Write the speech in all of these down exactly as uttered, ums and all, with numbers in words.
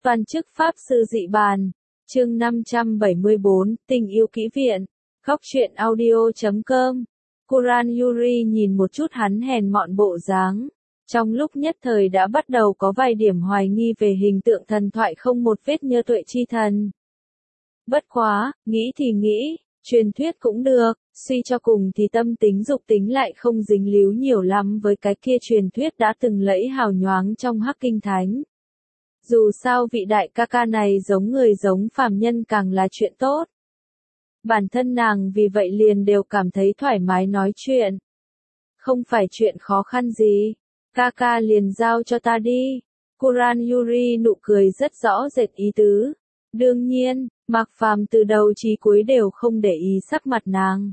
Văn chức Pháp sư dị bàn. Chương năm trăm bảy mươi bốn, tình yêu kỹ viện. Góc truyện audio chấm com. Kuran Yuri nhìn một chút hắn hèn mọn bộ dáng. Trong lúc nhất thời đã bắt đầu có vài điểm hoài nghi về hình tượng thần thoại không một vết nhơ tuệ chi thần. Bất quá, nghĩ thì nghĩ, truyền thuyết cũng được, suy cho cùng thì tâm tính dục tính lại không dính líu nhiều lắm với cái kia truyền thuyết đã từng lẫy hào nhoáng trong Hắc Kinh Thánh. Dù sao vị đại ca ca này giống người giống phàm nhân càng là chuyện tốt. Bản thân nàng vì vậy liền đều cảm thấy thoải mái nói chuyện. Không phải chuyện khó khăn gì, ca ca liền giao cho ta đi. Kuran Yuri nụ cười rất rõ rệt ý tứ. Đương nhiên, Mạc Phàm từ đầu chí cuối đều không để ý sắc mặt nàng.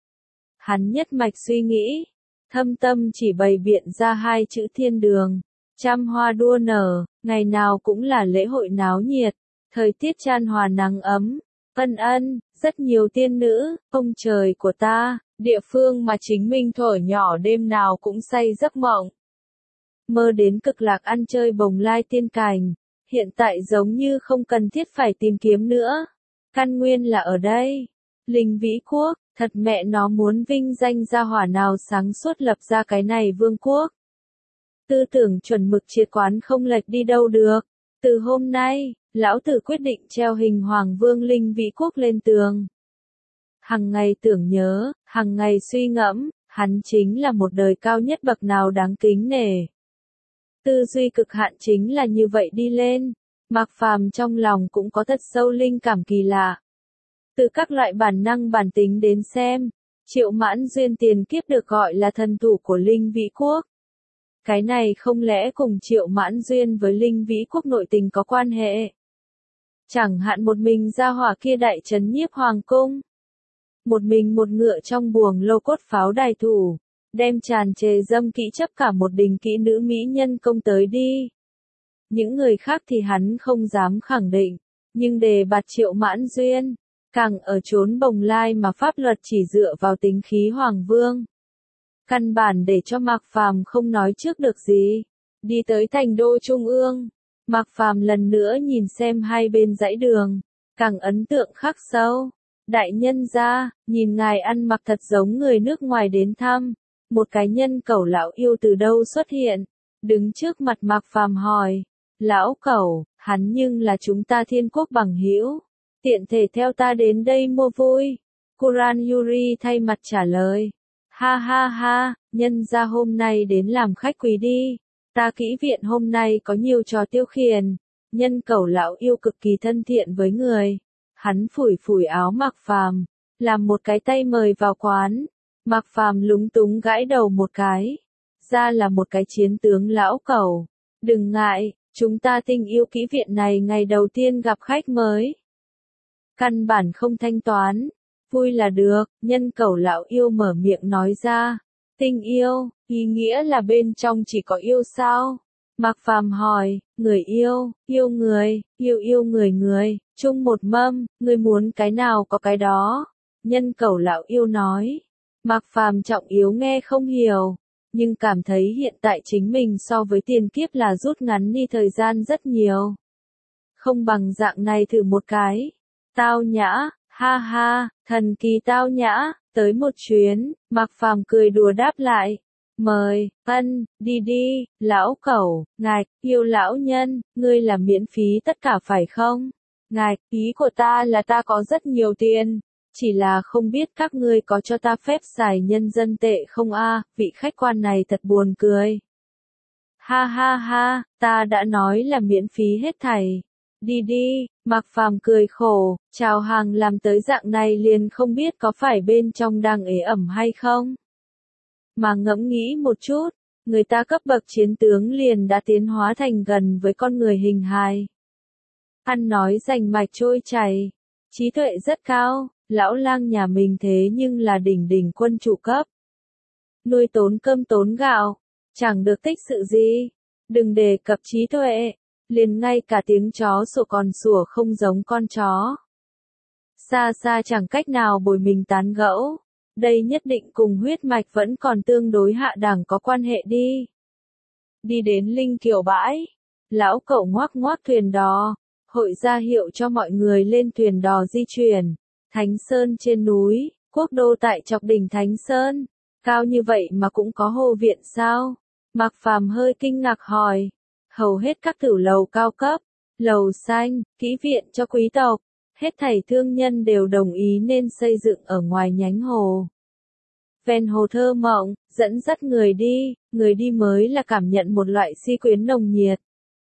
Hắn nhất mạch suy nghĩ, thâm tâm chỉ bày biện ra hai chữ thiên đường. Trăm hoa đua nở, ngày nào cũng là lễ hội náo nhiệt, thời tiết chan hòa nắng ấm. Ân ân, rất nhiều tiên nữ, ông trời của ta, địa phương mà chính mình thở nhỏ đêm nào cũng say giấc mộng. Mơ đến cực lạc ăn chơi bồng lai tiên cảnh, hiện tại giống như không cần thiết phải tìm kiếm nữa. Căn nguyên là ở đây. Linh Vĩ Quốc, thật mẹ nó muốn vinh danh gia hỏa nào sáng suốt lập ra cái này vương quốc. Tư tưởng chuẩn mực triệt quán không lệch đi đâu được. Từ hôm nay, lão tử quyết định treo hình Hoàng Vương Linh Vĩ Quốc lên tường. Hằng ngày tưởng nhớ, hằng ngày suy ngẫm, hắn chính là một đời cao nhất bậc nào đáng kính nể. Tư duy cực hạn chính là như vậy đi lên. Mạc Phàm trong lòng cũng có thật sâu linh cảm kỳ lạ. Từ các loại bản năng bản tính đến xem, Triệu Mãn Duyên tiền kiếp được gọi là thần thủ của Linh Vĩ Quốc. Cái này không lẽ cùng Triệu Mãn Duyên với Linh Vĩ Quốc nội tình có quan hệ? Chẳng hạn một mình gia hỏa kia đại trấn nhiếp hoàng cung. Một mình một ngựa trong buồng lô cốt pháo đài thủ, đem tràn trề dâm kỹ chấp cả một đình kỹ nữ mỹ nhân công tới đi. Những người khác thì hắn không dám khẳng định, nhưng đề bạt Triệu Mãn Duyên, càng ở chốn bồng lai mà pháp luật chỉ dựa vào tính khí hoàng vương. Căn bản để cho Mạc Phàm không nói trước được gì. Đi tới thành đô trung ương, Mạc Phàm lần nữa nhìn xem hai bên dãy đường, càng ấn tượng khắc sâu. Đại nhân gia, nhìn ngài ăn mặc thật giống người nước ngoài đến thăm. Một cái nhân cẩu lão yêu từ đâu xuất hiện, đứng trước mặt Mạc Phàm hỏi. Lão cẩu, hắn nhưng là chúng ta Thiên Quốc bằng hữu, tiện thể theo ta đến đây mua vui. Kuran Yuri thay mặt trả lời. Ha ha ha, nhân gia hôm nay đến làm khách quý đi. Ta kỹ viện hôm nay có nhiều trò tiêu khiển. Nhân cẩu lão yêu cực kỳ thân thiện với người. Hắn phủi phủi áo Mạc Phàm, làm một cái tay mời vào quán. Mạc Phàm lúng túng gãi đầu một cái. Ra là một cái chiến tướng lão cẩu. Đừng ngại, chúng ta tình yêu kỹ viện này ngày đầu tiên gặp khách mới. Căn bản không thanh toán. Vui là được, nhân cẩu lão yêu mở miệng nói ra. Tình yêu, ý nghĩa là bên trong chỉ có yêu sao? Mạc Phàm hỏi, người yêu, yêu người, yêu yêu người người, chung một mâm, người muốn cái nào có cái đó. Nhân cẩu lão yêu nói. Mạc Phàm trọng yếu nghe không hiểu, nhưng cảm thấy hiện tại chính mình so với tiền kiếp là rút ngắn đi thời gian rất nhiều. Không bằng dạng này thử một cái. Tao nhã. Ha ha, thần kỳ tao nhã, tới một chuyến. Mạc Phàm cười đùa đáp lại. Mời, ân, đi đi, lão cẩu, ngài, yêu lão nhân, ngươi là miễn phí tất cả phải không? Ngài, ý của ta là ta có rất nhiều tiền, chỉ là không biết các ngươi có cho ta phép xài nhân dân tệ không a? Vị khách quan này thật buồn cười. Ha ha ha, ta đã nói là miễn phí hết thảy. Đi đi, Mạc Phàm cười khổ, chào hàng làm tới dạng này liền không biết có phải bên trong đang ế ẩm hay không. Mà ngẫm nghĩ một chút, người ta cấp bậc chiến tướng liền đã tiến hóa thành gần với con người hình hài. Ăn nói rành mạch trôi chảy, trí tuệ rất cao, lão lang nhà mình thế nhưng là đỉnh đỉnh quân chủ cấp. Nuôi tốn cơm tốn gạo, chẳng được tích sự gì, đừng đề cập trí tuệ. Liền ngay cả tiếng chó sủa còn sủa không giống con chó. Xa xa chẳng cách nào bồi mình tán gẫu. Đây nhất định cùng huyết mạch vẫn còn tương đối hạ đẳng có quan hệ đi. Đi đến Linh Kiều bãi. Lão cẩu ngoác ngoác thuyền đò. Hội ra hiệu cho mọi người lên thuyền đò di chuyển. Thánh Sơn trên núi, quốc đô tại chọc đỉnh Thánh Sơn. Cao như vậy mà cũng có hồ viện sao? Mạc Phàm hơi kinh ngạc hỏi. Hầu hết các tử lầu cao cấp, lầu xanh, kỹ viện cho quý tộc, hết thảy thương nhân đều đồng ý nên xây dựng ở ngoài nhánh hồ. Ven hồ thơ mộng, dẫn dắt người đi, người đi mới là cảm nhận một loại si quyến nồng nhiệt.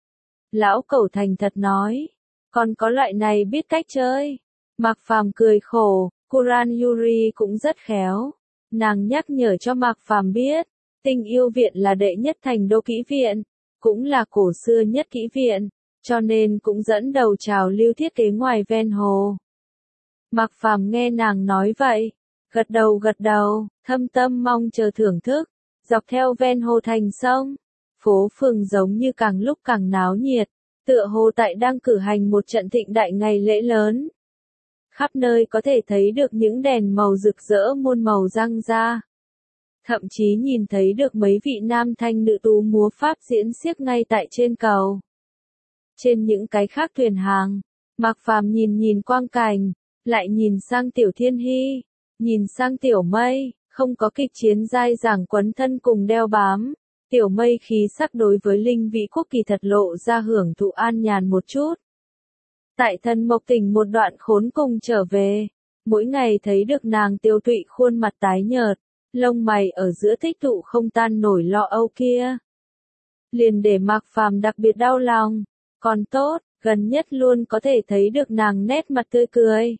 Lão Cẩu thành thật nói, còn có loại này biết cách chơi. Mạc Phàm cười khổ, Kuran Yuri cũng rất khéo. Nàng nhắc nhở cho Mạc Phàm biết, Tình Yêu Viện là đệ nhất thành đô kỹ viện, cũng là cổ xưa nhất kỹ viện, cho nên cũng dẫn đầu trào lưu thiết kế ngoài ven hồ. Mạc Phàm nghe nàng nói vậy, gật đầu gật đầu, thâm tâm mong chờ thưởng thức. Dọc theo ven hồ thành sông, phố phường giống như càng lúc càng náo nhiệt, tựa hồ tại đang cử hành một trận thịnh đại ngày lễ lớn. Khắp nơi có thể thấy được những đèn màu rực rỡ muôn màu răng ra. Thậm chí nhìn thấy được mấy vị nam thanh nữ tú múa pháp diễn xiếc ngay tại trên cầu. Trên những cái khác thuyền hàng, Mạc Phàm nhìn nhìn quang cảnh, lại nhìn sang Tiểu Thiên Hy, nhìn sang Tiểu Mây, không có kịch chiến dai dẳng quấn thân cùng đeo bám. Tiểu Mây khí sắc đối với Linh Vĩ Quốc kỳ thật lộ ra hưởng thụ an nhàn một chút. Tại Thần Mộc Tỉnh một đoạn khốn cùng trở về, mỗi ngày thấy được nàng tiêu tụy khuôn mặt tái nhợt, lông mày ở giữa tích tụ không tan nổi lo âu kia. Liền để Mạc Phàm đặc biệt đau lòng, còn tốt, gần nhất luôn có thể thấy được nàng nét mặt tươi cười.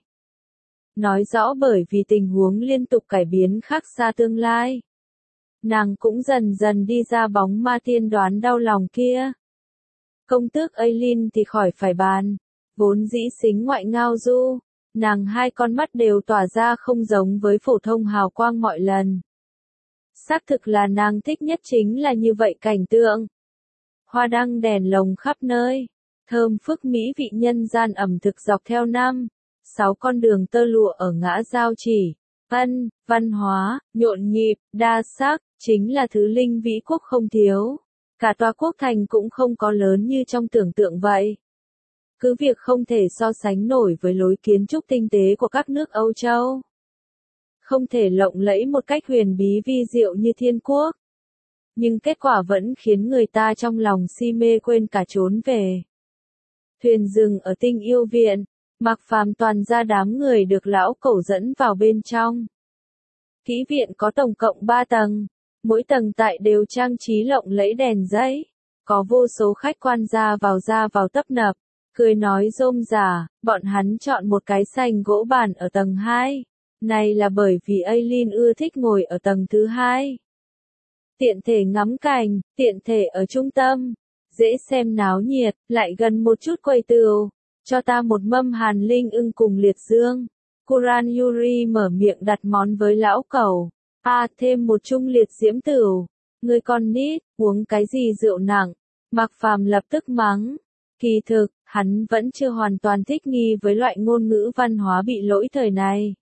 Nói rõ bởi vì tình huống liên tục cải biến khác xa tương lai. Nàng cũng dần dần đi ra bóng ma tiên đoán đau lòng kia. Công tước Aileen thì khỏi phải bàn, vốn dĩ xính ngoại ngao du, nàng hai con mắt đều tỏa ra không giống với phổ thông hào quang mọi lần. Xác thực là nàng thích nhất chính là như vậy cảnh tượng. Hoa đăng đèn lồng khắp nơi, thơm phức mỹ vị nhân gian ẩm thực dọc theo năm, sáu con đường tơ lụa ở ngã giao chỉ. Ân, văn hóa, nhộn nhịp, đa sắc, chính là thứ Linh Vĩ Quốc không thiếu. Cả tòa quốc thành cũng không có lớn như trong tưởng tượng vậy. Cứ việc không thể so sánh nổi với lối kiến trúc tinh tế của các nước Âu Châu. Không thể lộng lẫy một cách huyền bí vi diệu như Thiên Quốc. Nhưng kết quả vẫn khiến người ta trong lòng si mê quên cả trốn về. Thuyền dừng ở Tình Yêu Viện, Mạc Phàm toàn ra đám người được lão Cẩu dẫn vào bên trong. Kỹ viện có tổng cộng ba tầng, mỗi tầng tại đều trang trí lộng lẫy đèn giấy, có vô số khách quan ra vào ra vào tấp nập, cười nói rôm rả, bọn hắn chọn một cái sành gỗ bàn ở tầng hai, này là bởi vì Aileen ưa thích ngồi ở tầng thứ hai. Tiện thể ngắm cảnh, tiện thể ở trung tâm, dễ xem náo nhiệt, lại gần một chút quầy tửu. Cho ta một mâm hàn linh ưng cùng liệt dương. Kuran Yuri mở miệng đặt món với lão Cẩu. À, thêm một chung liệt diễm tửu. Người con nít, uống cái gì rượu nặng. Mạc Phàm lập tức mắng. Kỳ thực, hắn vẫn chưa hoàn toàn thích nghi với loại ngôn ngữ văn hóa bị lỗi thời này.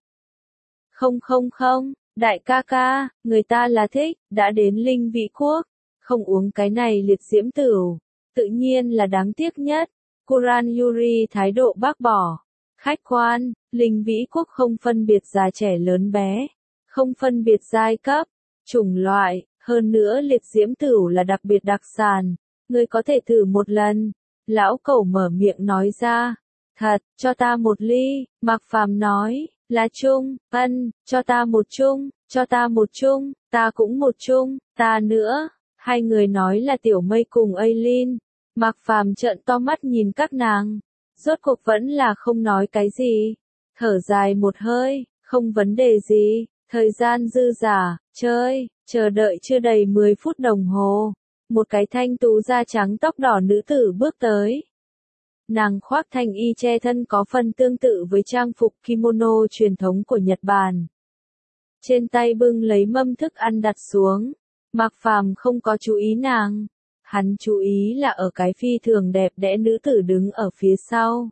Không không không, đại ca ca, người ta là thích, đã đến Linh Vĩ Quốc. Không uống cái này liệt diễm tửu. Tự nhiên là đáng tiếc nhất. Kuran Yuri thái độ bác bỏ. Khách quan, Linh Vĩ Quốc không phân biệt già trẻ lớn bé, không phân biệt giai cấp, chủng loại, hơn nữa liệt diễm tửu là đặc biệt đặc sản, ngươi có thể thử một lần. Lão Cẩu mở miệng nói ra. Thật, cho ta một ly, Mạc Phàm nói, là chung, ân, cho ta một chung, cho ta một chung, ta cũng một chung, ta nữa. Hai người nói là Tiểu Mây cùng Aileen. Mạc Phàm trợn to mắt nhìn các nàng, rốt cuộc vẫn là không nói cái gì, thở dài một hơi, không vấn đề gì, thời gian dư dả, chơi, chờ đợi chưa đầy mười phút đồng hồ, một cái thanh tú da trắng tóc đỏ nữ tử bước tới. Nàng khoác thanh y che thân có phần tương tự với trang phục kimono truyền thống của Nhật Bản. Trên tay bưng lấy mâm thức ăn đặt xuống, Mạc Phàm không có chú ý nàng. Hắn chú ý là ở cái phi thường đẹp đẽ nữ tử đứng ở phía sau.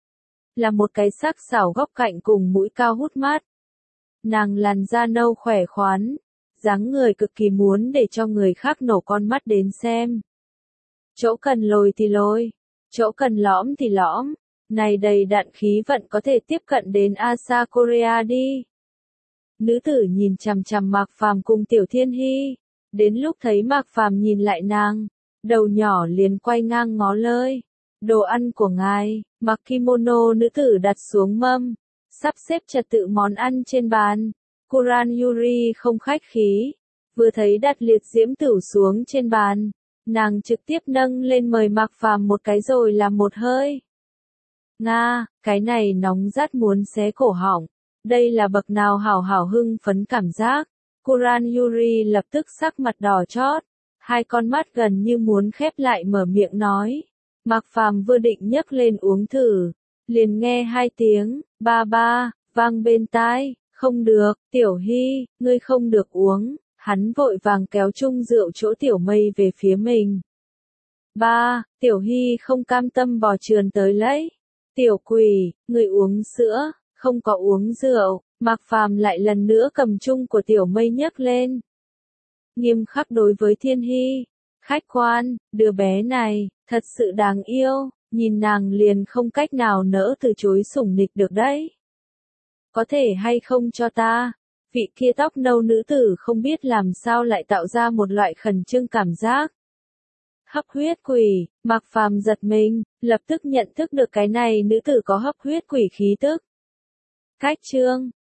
Là một cái sắc sảo góc cạnh cùng mũi cao hút mắt. Nàng làn da nâu khỏe khoắn, dáng người cực kỳ muốn để cho người khác nổ con mắt đến xem. Chỗ cần lồi thì lồi, chỗ cần lõm thì lõm, Này đầy đặn khí vận có thể tiếp cận đến Asa Korea đi. Nữ tử nhìn chằm chằm Mạc Phàm cùng Tiểu Thiên Hy. Đến lúc thấy Mạc Phàm nhìn lại nàng, đầu nhỏ liền quay ngang ngó lơi. Đồ ăn của ngài, mặc kimono nữ tử đặt xuống mâm, sắp xếp trật tự món ăn trên bàn. Kuran Yuri không khách khí, vừa thấy đặt liệt diễm tửu xuống trên bàn, nàng trực tiếp nâng lên mời Mạc Phàm một cái rồi làm một hơi. Nga, cái này nóng rát muốn xé cổ họng. Đây là bậc nào hảo hảo hưng phấn cảm giác. Kuran Yuri lập tức sắc mặt đỏ chót, hai con mắt gần như muốn khép lại mở miệng nói. Mạc Phàm vừa định nhấc lên uống thử, liền nghe hai tiếng, ba ba, vang bên tai, không được, Tiểu Hy, ngươi không được uống, hắn vội vàng kéo chung rượu chỗ Tiểu Mây về phía mình. Ba, Tiểu Hy không cam tâm bò trườn tới lấy. Tiểu quỷ, ngươi uống sữa, không có uống rượu. Mạc Phàm lại lần nữa cầm chung của Tiểu Mây nhấc lên. Nghiêm khắc đối với Thiên Hy. Khách quan, đứa bé này, thật sự đáng yêu, nhìn nàng liền không cách nào nỡ từ chối sủng nịch được đấy. Có thể hay không cho ta? Vị kia tóc nâu nữ tử không biết làm sao lại tạo ra một loại khẩn trương cảm giác. Hấp huyết quỷ, Mạc Phàm giật mình, lập tức nhận thức được cái này nữ tử có hấp huyết quỷ khí tức. Cách chương